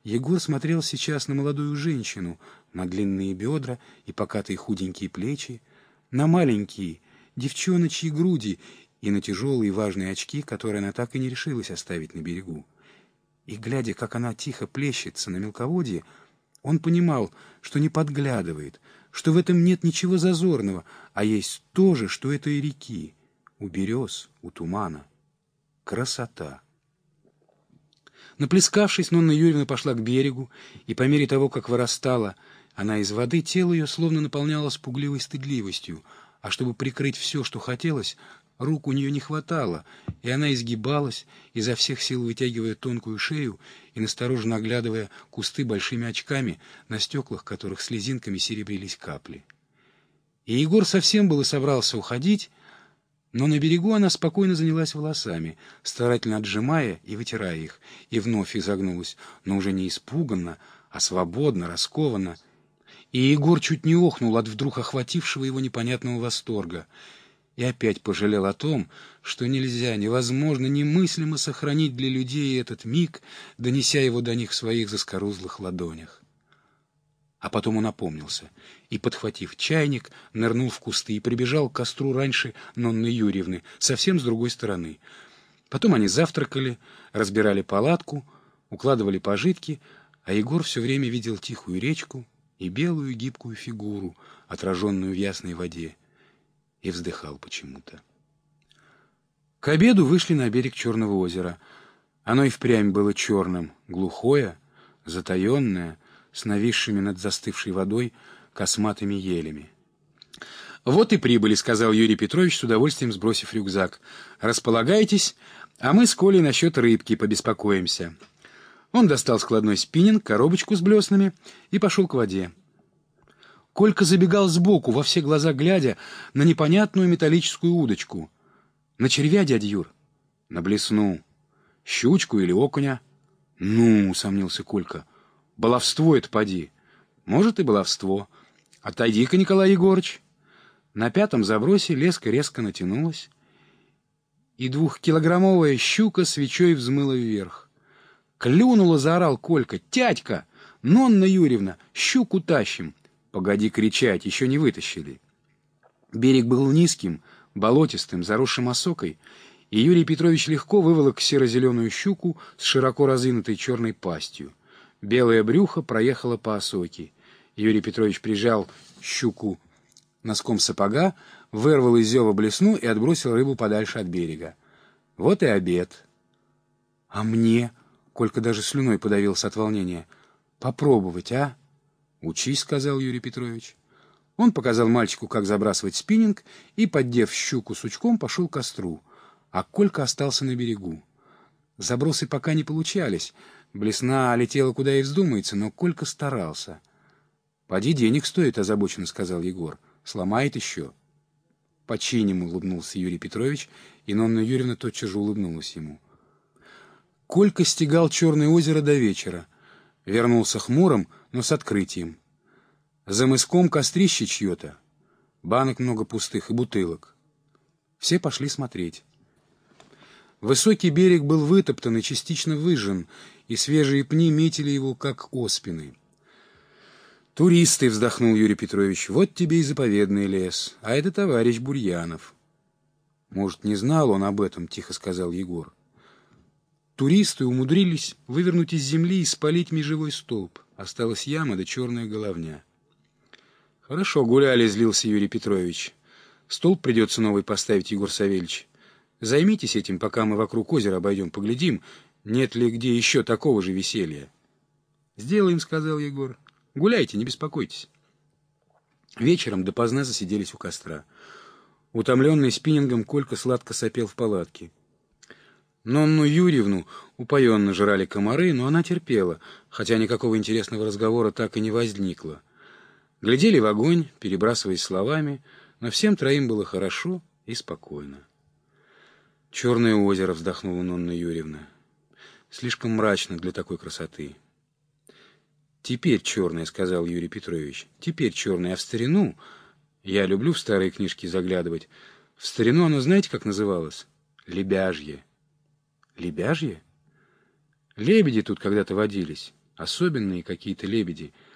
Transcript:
Егор смотрел сейчас на молодую женщину, на длинные бедра и покатые худенькие плечи, на маленькие девчоночьи груди и на тяжелые важные очки, которые она так и не решилась оставить на берегу. И, глядя, как она тихо плещется на мелководье, он понимал, что не подглядывает, что в этом нет ничего зазорного, а есть то же, что это и реки, у берез, у тумана. Красота! Наплескавшись, Нонна Юрьевна пошла к берегу, и по мере того, как вырастала она из воды, тело ее словно наполнялось пугливой стыдливостью, а чтобы прикрыть все, что хотелось, рук у нее не хватало, и она изгибалась, изо всех сил вытягивая тонкую шею и настороженно оглядывая кусты большими очками, на стеклах которых слезинками серебрились капли. И Егор совсем было собрался уходить, но на берегу она спокойно занялась волосами, старательно отжимая и вытирая их, и вновь изогнулась, но уже не испуганно, а свободно, раскованно. И Егор чуть не охнул от вдруг охватившего его непонятного восторга. И опять пожалел о том, что нельзя, невозможно, немыслимо сохранить для людей этот миг, донеся его до них в своих заскорузлых ладонях. А потом он опомнился и, подхватив чайник, нырнул в кусты и прибежал к костру раньше Нонны Юрьевны, совсем с другой стороны. Потом они завтракали, разбирали палатку, укладывали пожитки, а Егор все время видел тихую речку и белую гибкую фигуру, отраженную в ясной воде, и вздыхал почему-то. К обеду вышли на берег Черного озера. Оно и впрямь было черным, глухое, затаенное, с нависшими над застывшей водой косматыми елями. «Вот и прибыли», — сказал Юрий Петрович, с удовольствием сбросив рюкзак. «Располагайтесь, а мы с Колей насчет рыбки побеспокоимся». Он достал складной спиннинг, коробочку с блеснами и пошел к воде. Колька забегал сбоку, во все глаза глядя на непонятную металлическую удочку. «На червя, дядя Юр?» «На блесну. Щучку или окуня?» «Ну», — усомнился Колька, — «баловство это поди». «Может, и баловство. Отойди-ка, Николай Егорыч». На пятом забросе леска резко натянулась, и 2-килограммовая щука свечой взмыла вверх. «Клюнула!» — заорал Колька. «Тядька! Нонна Юрьевна! Щуку тащим!» «Погоди кричать, еще не вытащили». Берег был низким, болотистым, заросшим осокой, и Юрий Петрович легко выволок серо-зеленую щуку с широко разинутой черной пастью. Белое брюхо проехало по осоке. Юрий Петрович прижал щуку носком сапога, вырвал из зева блесну и отбросил рыбу подальше от берега. Вот и обед. «А мне?» — Колька даже слюной подавился от волнения. «Попробовать, а?» «Учись», — сказал Юрий Петрович. Он показал мальчику, как забрасывать спиннинг, и, поддев щуку сучком, пошел к костру, а Колька остался на берегу. Забросы пока не получались, блесна летела куда и вздумается, но Колька старался. «Поди, денег стоит», — озабоченно сказал Егор. «Сломает еще». «Починим», — улыбнулся Юрий Петрович, и Нонна Юрьевна тотчас же улыбнулась ему. Колька стегал Черное озеро до вечера. Вернулся хмурым, но с открытием. За мыском кострище чье-то. Банок много пустых и бутылок. Все пошли смотреть. Высокий берег был вытоптан и частично выжжен, и свежие пни метили его, как оспины. «Туристы», — вздохнул Юрий Петрович, — «вот тебе и заповедный лес, а это товарищ Бурьянов». «Может, не знал он об этом», — тихо сказал Егор. Туристы умудрились вывернуть из земли и спалить межевой столб. Осталась яма да черная головня. «Хорошо гуляли», — злился Юрий Петрович. «Столб придется новый поставить, Егор Савельич. Займитесь этим, пока мы вокруг озера обойдем, поглядим, нет ли где еще такого же веселья». «Сделаем», — сказал Егор. «Гуляйте, не беспокойтесь». Вечером допоздна засиделись у костра. Утомленный спиннингом, Колька сладко сопел в палатке. Нонну Юрьевну упоенно жрали комары, но она терпела, хотя никакого интересного разговора так и не возникло. Глядели в огонь, перебрасываясь словами, но всем троим было хорошо и спокойно. «Черное озеро», — вздохнула Нонна Юрьевна. «Слишком мрачно для такой красоты». «Теперь черное», — сказал Юрий Петрович. «Теперь черное, а в старину...» Я люблю в старые книжки заглядывать. В старину оно знаете, как называлось? Лебяжье. Лебяжье? Лебеди тут когда-то водились. особенные какие-то лебеди,